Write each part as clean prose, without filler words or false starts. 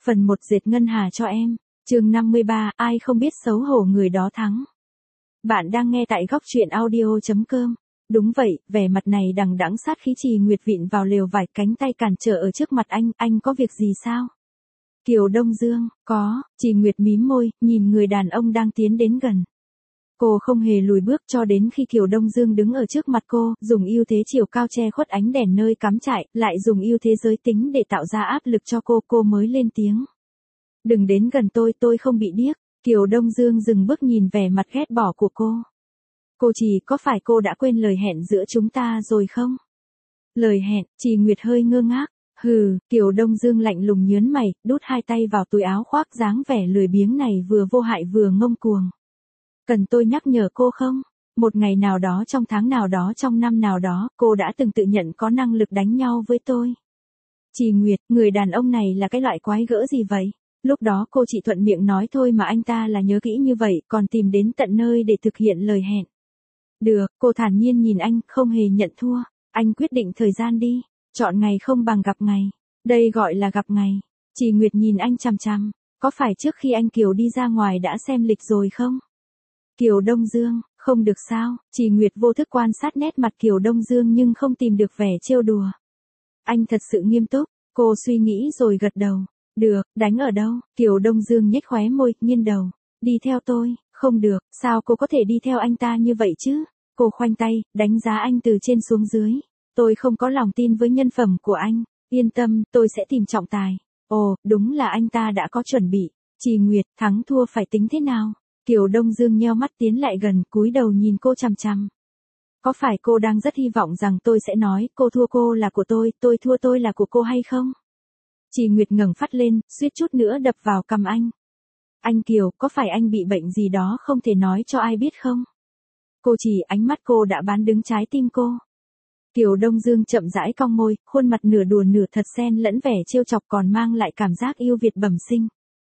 Phần 1 dệt ngân hà cho em. Chương 53, ai không biết xấu hổ người đó thắng. Bạn đang nghe tại góc truyện audio.com. Đúng vậy, vẻ mặt này đằng đẵng sát khí Trì Nguyệt vịn vào lều vải, cánh tay cản trở ở trước mặt anh có việc gì sao? Kiều Đông Dương, có, Trì Nguyệt mím môi, nhìn người đàn ông đang tiến đến gần. Cô không hề lùi bước cho đến khi Kiều Đông Dương đứng ở trước mặt cô, dùng ưu thế chiều cao che khuất ánh đèn nơi cắm trại, lại dùng ưu thế giới tính để tạo ra áp lực cho cô mới lên tiếng. Đừng đến gần tôi không bị điếc. Kiều Đông Dương dừng bước nhìn vẻ mặt ghét bỏ của cô. Cô Trì, có phải cô đã quên lời hẹn giữa chúng ta rồi không? Lời hẹn, Trì Nguyệt hơi ngơ ngác. Hừ, Kiều Đông Dương lạnh lùng nhớn mày, đút hai tay vào túi áo khoác, dáng vẻ lười biếng này vừa vô hại vừa ngông cuồng. Cần tôi nhắc nhở cô không? Một ngày nào đó trong tháng nào đó trong năm nào đó, cô đã từng tự nhận có năng lực đánh nhau với tôi. Trì Nguyệt, người đàn ông này là cái loại quái gỡ gì vậy? Lúc đó cô chỉ thuận miệng nói thôi mà anh ta là nhớ kỹ như vậy, còn tìm đến tận nơi để thực hiện lời hẹn. Được, cô thản nhiên nhìn anh, không hề nhận thua. Anh quyết định thời gian đi. Chọn ngày không bằng gặp ngày. Đây gọi là gặp ngày. Trì Nguyệt nhìn anh chằm chằm. Có phải trước khi anh Kiều đi ra ngoài đã xem lịch rồi không? Kiều Đông Dương, không được sao? Trì Nguyệt vô thức quan sát nét mặt Kiều Đông Dương nhưng không tìm được vẻ trêu đùa. Anh thật sự nghiêm túc. Cô suy nghĩ rồi gật đầu. Được, đánh ở đâu? Kiều Đông Dương nhếch khóe môi, nghiêng đầu. Đi theo tôi. Không được, sao cô có thể đi theo anh ta như vậy chứ? Cô khoanh tay, đánh giá anh từ trên xuống dưới. Tôi không có lòng tin với nhân phẩm của anh. Yên tâm, tôi sẽ tìm trọng tài. Ồ, đúng là anh ta đã có chuẩn bị. Trì Nguyệt, thắng thua phải tính thế nào? Kiều Đông Dương nheo mắt tiến lại gần, cúi đầu nhìn cô chằm chằm. Có phải cô đang rất hy vọng rằng tôi sẽ nói, cô thua cô là của tôi thua tôi là của cô hay không? Trì Nguyệt ngẩng phát lên, suýt chút nữa đập vào cằm anh. Anh Kiều, có phải anh bị bệnh gì đó không thể nói cho ai biết không? Cô Trì, ánh mắt cô đã bán đứng trái tim cô. Kiều Đông Dương chậm rãi cong môi, khuôn mặt nửa đùa nửa thật xen lẫn vẻ trêu chọc còn mang lại cảm giác yêu Việt bẩm sinh.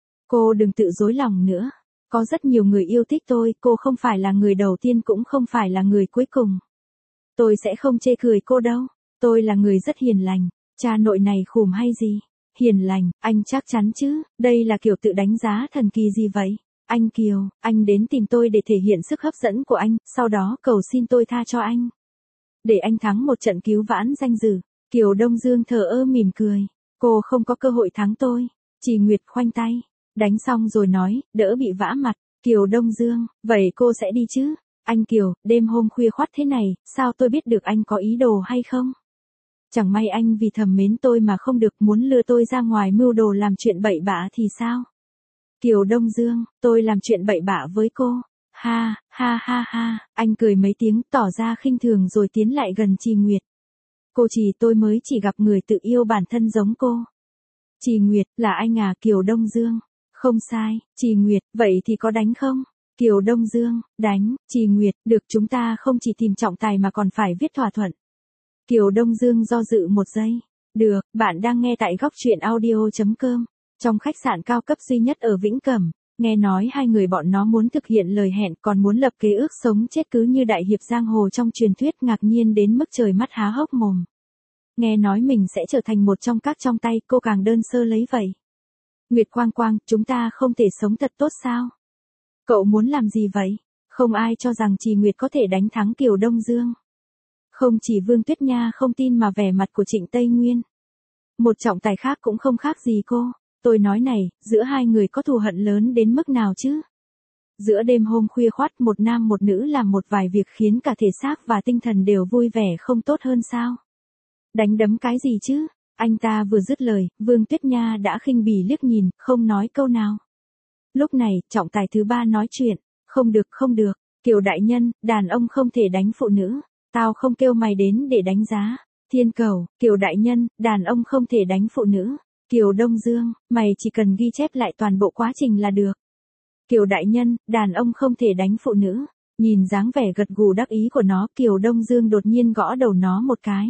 Cô đừng tự dối lòng nữa. Có rất nhiều người yêu thích tôi, cô không phải là người đầu tiên cũng không phải là người cuối cùng. Tôi sẽ không chê cười cô đâu. Tôi là người rất hiền lành. Cha nội này khùm hay gì? Hiền lành, anh chắc chắn chứ? Đây là kiểu tự đánh giá thần kỳ gì vậy? Anh Kiều, anh đến tìm tôi để thể hiện sức hấp dẫn của anh, sau đó cầu xin tôi tha cho anh. Để anh thắng một trận cứu vãn danh dự. Kiều Đông Dương thờ ơ mỉm cười. Cô không có cơ hội thắng tôi. Trì Nguyệt khoanh tay. Đánh xong rồi nói, đỡ bị vã mặt. Kiều Đông Dương, vậy cô sẽ đi chứ? Anh Kiều, đêm hôm khuya khoắt thế này, sao tôi biết được anh có ý đồ hay không? Chẳng may anh vì thầm mến tôi mà không được, muốn lừa tôi ra ngoài mưu đồ làm chuyện bậy bạ thì sao? Kiều Đông Dương, tôi làm chuyện bậy bạ với cô. Ha, ha ha ha, anh cười mấy tiếng tỏ ra khinh thường rồi tiến lại gần Trì Nguyệt. Cô Trì, tôi mới chỉ gặp người tự yêu bản thân giống cô. Trì Nguyệt, là anh à? Kiều Đông Dương. Không sai. Trì Nguyệt, vậy thì có đánh không? Kiều Đông Dương, đánh. Trì Nguyệt, được, chúng ta không chỉ tìm trọng tài mà còn phải viết thỏa thuận. Kiều Đông Dương do dự một giây. Được, bạn đang nghe tại góc truyện audio.com. Trong khách sạn cao cấp duy nhất ở Vĩnh Cẩm, nghe nói hai người bọn nó muốn thực hiện lời hẹn còn muốn lập kế ước sống chết cứ như đại hiệp giang hồ trong truyền thuyết, ngạc nhiên đến mức trời mắt há hốc mồm. Nghe nói mình sẽ trở thành một trong các trong tay, cô càng đơn sơ lấy vậy. Nguyệt Quang Quang, chúng ta không thể sống thật tốt sao? Cậu muốn làm gì vậy? Không ai cho rằng Trì Nguyệt có thể đánh thắng Kiều Đông Dương. Không chỉ Vương Tuyết Nha không tin mà vẻ mặt của Trịnh Tây Nguyên. Một trọng tài khác cũng không khác gì cô. Tôi nói này, giữa hai người có thù hận lớn đến mức nào chứ? Giữa đêm hôm khuya khoắt một nam một nữ làm một vài việc khiến cả thể xác và tinh thần đều vui vẻ không tốt hơn sao? Đánh đấm cái gì chứ? Anh ta vừa dứt lời, Vương Tuyết Nha đã khinh bỉ liếc nhìn, không nói câu nào. Lúc này, trọng tài thứ ba nói chuyện. Không được, không được. Kiều đại nhân, đàn ông không thể đánh phụ nữ. Tao không kêu mày đến để đánh giá. Thiên Cầu, Kiều đại nhân, đàn ông không thể đánh phụ nữ. Kiều Đông Dương, mày chỉ cần ghi chép lại toàn bộ quá trình là được. Kiều đại nhân, đàn ông không thể đánh phụ nữ. Nhìn dáng vẻ gật gù đắc ý của nó, Kiều Đông Dương đột nhiên gõ đầu nó một cái.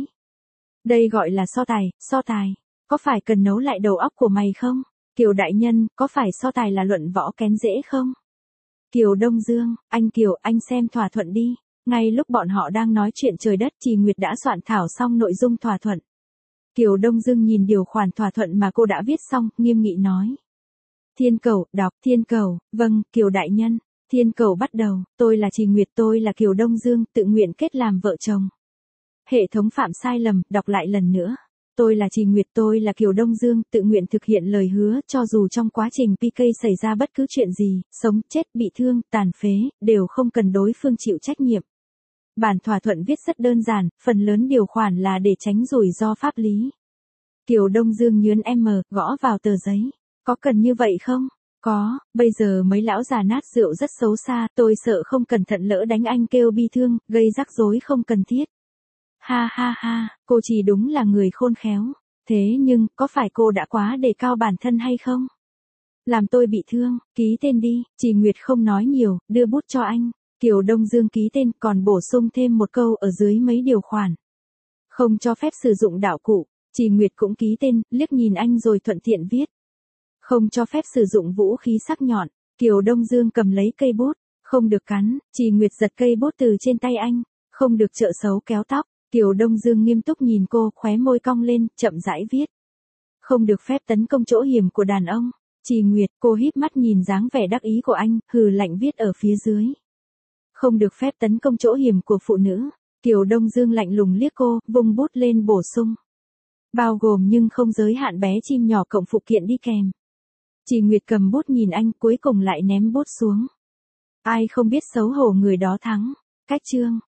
Đây gọi là so tài. Có phải cần nấu lại đầu óc của mày không? Kiều đại nhân, có phải so tài là luận võ kén dễ không? Kiều Đông Dương, anh Kiều, anh xem thỏa thuận đi. Ngay lúc bọn họ đang nói chuyện trời đất, Trì Nguyệt đã soạn thảo xong nội dung thỏa thuận. Kiều Đông Dương nhìn điều khoản thỏa thuận mà cô đã viết xong, nghiêm nghị nói. Thiên Cầu, đọc, Thiên Cầu, vâng, Kiều đại nhân. Thiên Cầu bắt đầu, tôi là Trì Nguyệt, tôi là Kiều Đông Dương, tự nguyện kết làm vợ chồng. Hệ thống phạm sai lầm, đọc lại lần nữa. Tôi là Trì Nguyệt, tôi là Kiều Đông Dương, tự nguyện thực hiện lời hứa, cho dù trong quá trình PK xảy ra bất cứ chuyện gì, sống, chết, bị thương, tàn phế, đều không cần đối phương chịu trách nhiệm. Bản thỏa thuận viết rất đơn giản, phần lớn điều khoản là để tránh rủi ro pháp lý. Kiều Đông Dương nhướn gõ vào tờ giấy. Có cần như vậy không? Có, bây giờ mấy lão già nát rượu rất xấu xa, tôi sợ không cẩn thận lỡ đánh anh kêu bi thương, gây rắc rối không cần thiết. Ha ha ha, cô chỉ đúng là người khôn khéo. Thế nhưng, có phải cô đã quá đề cao bản thân hay không? Làm tôi bị thương, ký tên đi, Trì Nguyệt không nói nhiều, đưa bút cho anh. Kiều Đông Dương ký tên, còn bổ sung thêm một câu ở dưới mấy điều khoản. Không cho phép sử dụng đạo cụ. Trì Nguyệt cũng ký tên, liếc nhìn anh rồi thuận tiện viết. Không cho phép sử dụng vũ khí sắc nhọn. Kiều Đông Dương cầm lấy cây bút. Không được cắn. Trì Nguyệt giật cây bút từ trên tay anh. Không được trợ xấu kéo tóc. Kiều Đông Dương nghiêm túc nhìn cô, khóe môi cong lên, chậm rãi viết. Không được phép tấn công chỗ hiểm của đàn ông. Trì Nguyệt, cô híp mắt nhìn dáng vẻ đắc ý của anh, hừ lạnh viết ở phía dưới. Không được phép tấn công chỗ hiểm của phụ nữ. Kiều Đông Dương lạnh lùng liếc cô, vung bút lên bổ sung. Bao gồm nhưng không giới hạn bé chim nhỏ cộng phụ kiện đi kèm. Trì Nguyệt cầm bút nhìn anh, cuối cùng lại ném bút xuống. Ai không biết xấu hổ người đó thắng. Cách chương.